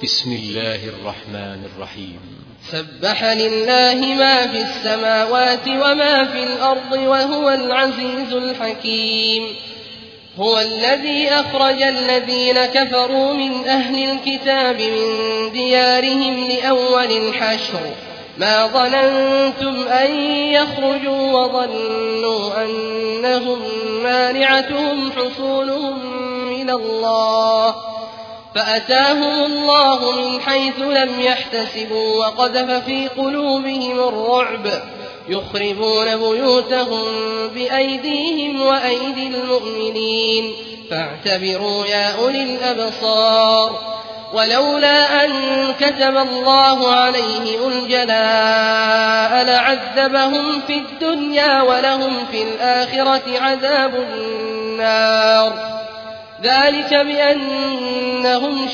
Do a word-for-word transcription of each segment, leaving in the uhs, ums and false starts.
بسم الله الرحمن الرحيم. سبح لله ما في السماوات وما في الأرض وهو العزيز الحكيم. هو الذي أخرج الذين كفروا من أهل الكتاب من ديارهم لأول الحشر ما ظننتم أن يخرجوا وظنوا أنهم مانعتهم حصونهم من الله فأتاهم الله من حيث لم يحتسبوا وقذف في قلوبهم الرعب يخربون بيوتهم بأيديهم وأيدي المؤمنين فاعتبروا يا أولي الأبصار. ولولا أن كتب الله عليهم الجلاء لعذبهم في الدنيا ولهم في الآخرة عذاب النار ذلك بأنهم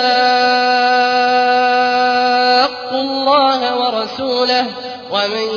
شاقوا الله ورسوله ومن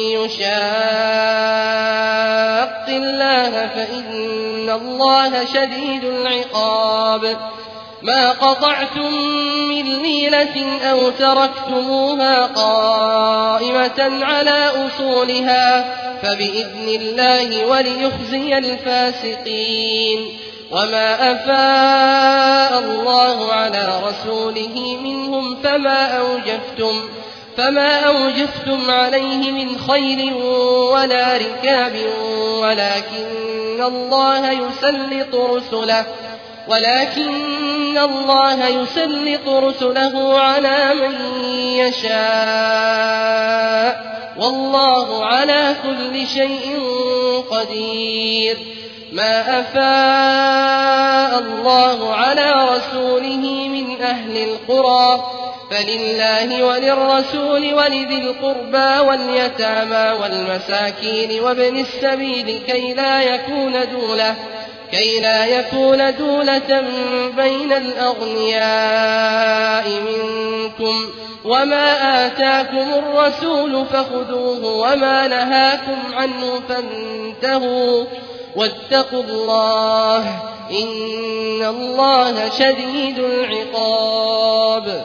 يشاق الله فإن الله شديد العقاب. ما قطعتم من ليلة أو تركتموها قائمة على أصولها فبإذن الله وليخزي الفاسقين. وما أفاء الله على رسوله منهم فما أوجفتم فما أوجفتم عليه من خيل ولا ركاب ولكن الله يسلط رسله ولكن الله يسلط رسله على من يشاء والله على كل شيء قدير. ما أفاء الله على رسوله من أهل القرى فلله وللرسول ولذي القربى واليتامى والمساكين وابن السبيل كي لا يكون دولة كي لا يكون دولة بين الأغنياء منكم. وما آتاكم الرسول فخذوه وما نهاكم عنه فانتهوا واتقوا الله إن الله شديد العقاب.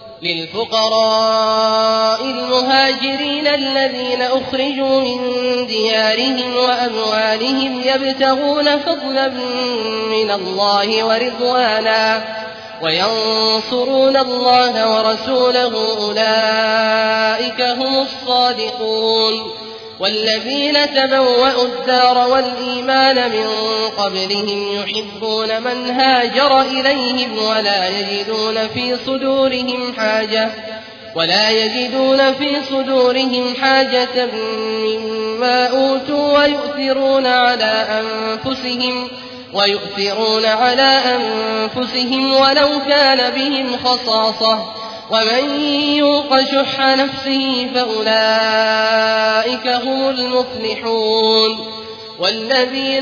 للفقراء المهاجرين الذين أخرجوا من ديارهم وأموالهم يبتغون فضلا من الله ورضوانا وينصرون الله ورسوله أولئك هم الصادقون. والذين تبوأوا الدار والإيمان من قبلهم يحبون من هاجر إليهم ولا يجدون في صدورهم حاجة ولا يجدون في صدورهم حاجة مما أوتوا ويؤثرون على أنفسهم ويؤثرون على أنفسهم ولو كان بهم خصاصة ومن يوق شح نفسه فأولئك هم المفلحون. والذين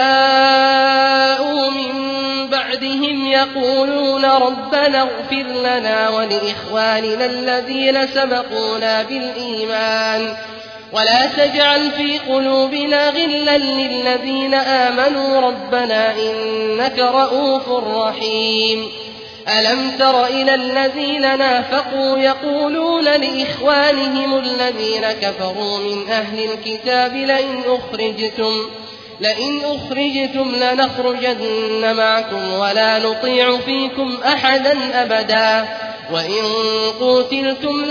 جاءوا من بعدهم يقولون ربنا اغفر لنا ولإخواننا الذين سبقونا بالإيمان ولا تجعل في قلوبنا غلا للذين آمنوا ربنا إنك رؤوف رحيم. ألم تر إلى الذين نافقوا يقولون لإخوانهم الذين كفروا من أهل الكتاب لئن أخرجتم لئن أخرجتم لنخرجن معكم ولا نطيع فيكم أحدا أبدا وإن قوتلتم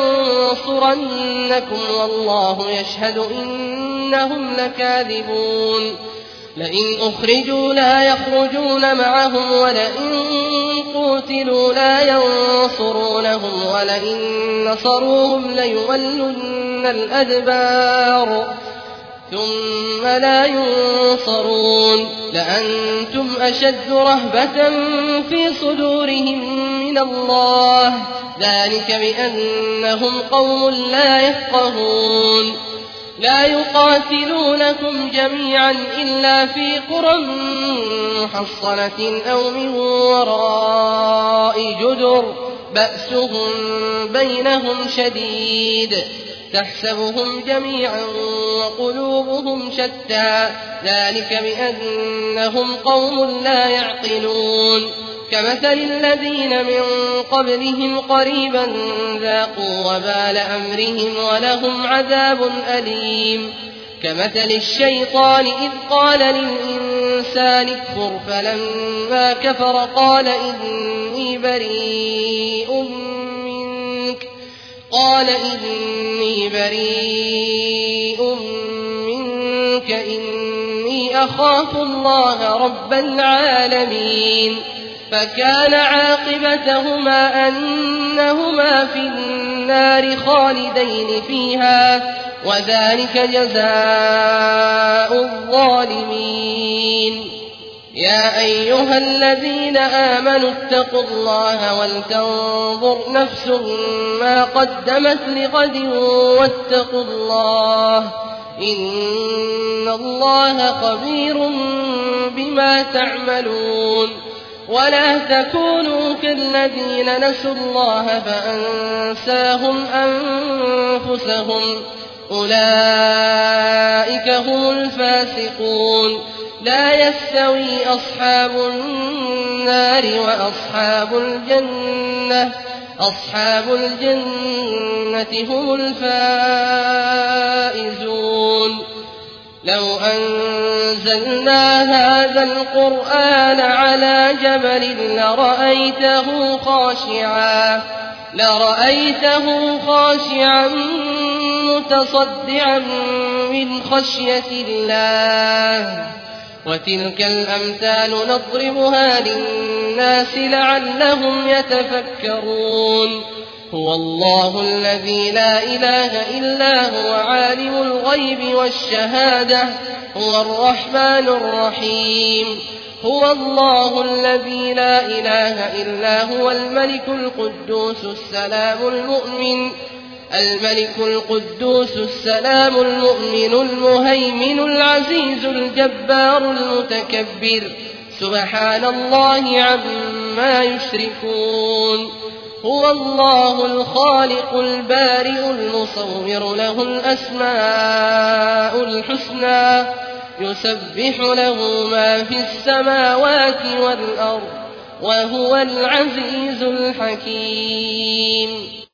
لننصرنكم والله يشهد إنهم لكاذبون. لئن أخرجوا لا يخرجون معهم ولئن قوتلوا لا ينصرونهم ولئن نصروهم ليولن الأدبار ثم لا ينصرون. لأنتم أشد رهبة في صدورهم من الله ذلك بأنهم قوم لا يفقهون. لا يقاتلونكم جميعا إلا في قرى محصنة أو من وراء جدر بأسهم بينهم شديد تحسبهم جميعا وقلوبهم شتى ذلك بأنهم قوم لا يعقلون. كمثل الذين من قبلهم قريبا ذاقوا وبال أمرهم ولهم عذاب أليم كمثل الشيطان إذ قال للإنسان اكفر فلما كفر قال إني بريء منك قال إني بريء منك إني أخاف الله رب العالمين فكان عاقبتهما أنهما في النار خالدين فيها وذلك جزاء الظالمين يا أيها الذين آمنوا اتقوا الله ولتنظر نفس ما قدمت لغد واتقوا الله إن الله خبير بما تعملون ولا تكونوا كالذين نسوا الله فأنساهم أنفسهم أولئك هم الفاسقون لا يستوي أصحاب النار وأصحاب الجنة أصحاب الجنة هم الفائزون لو أنزلنا هذا القرآن على جبل لرأيته خاشعا لرأيته خاشعا متصدعا من خشية الله وتلك الأمثال نضربها للناس لعلهم يتفكرون هو الله الذي لا إله إلا هو عالم الغيب والشهادة هو الرحمن الرحيم هو الله الذي لا إله إلا هو الملك القدوس السلام المؤمن الملك القدوس السلام المؤمن المهيمن العزيز الجبار المتكبر سبحان الله عما يشركون هو الله الخالق البارئ المصور له الأسماء الحسنى يسبح له ما في السماوات والأرض وهو العزيز الحكيم.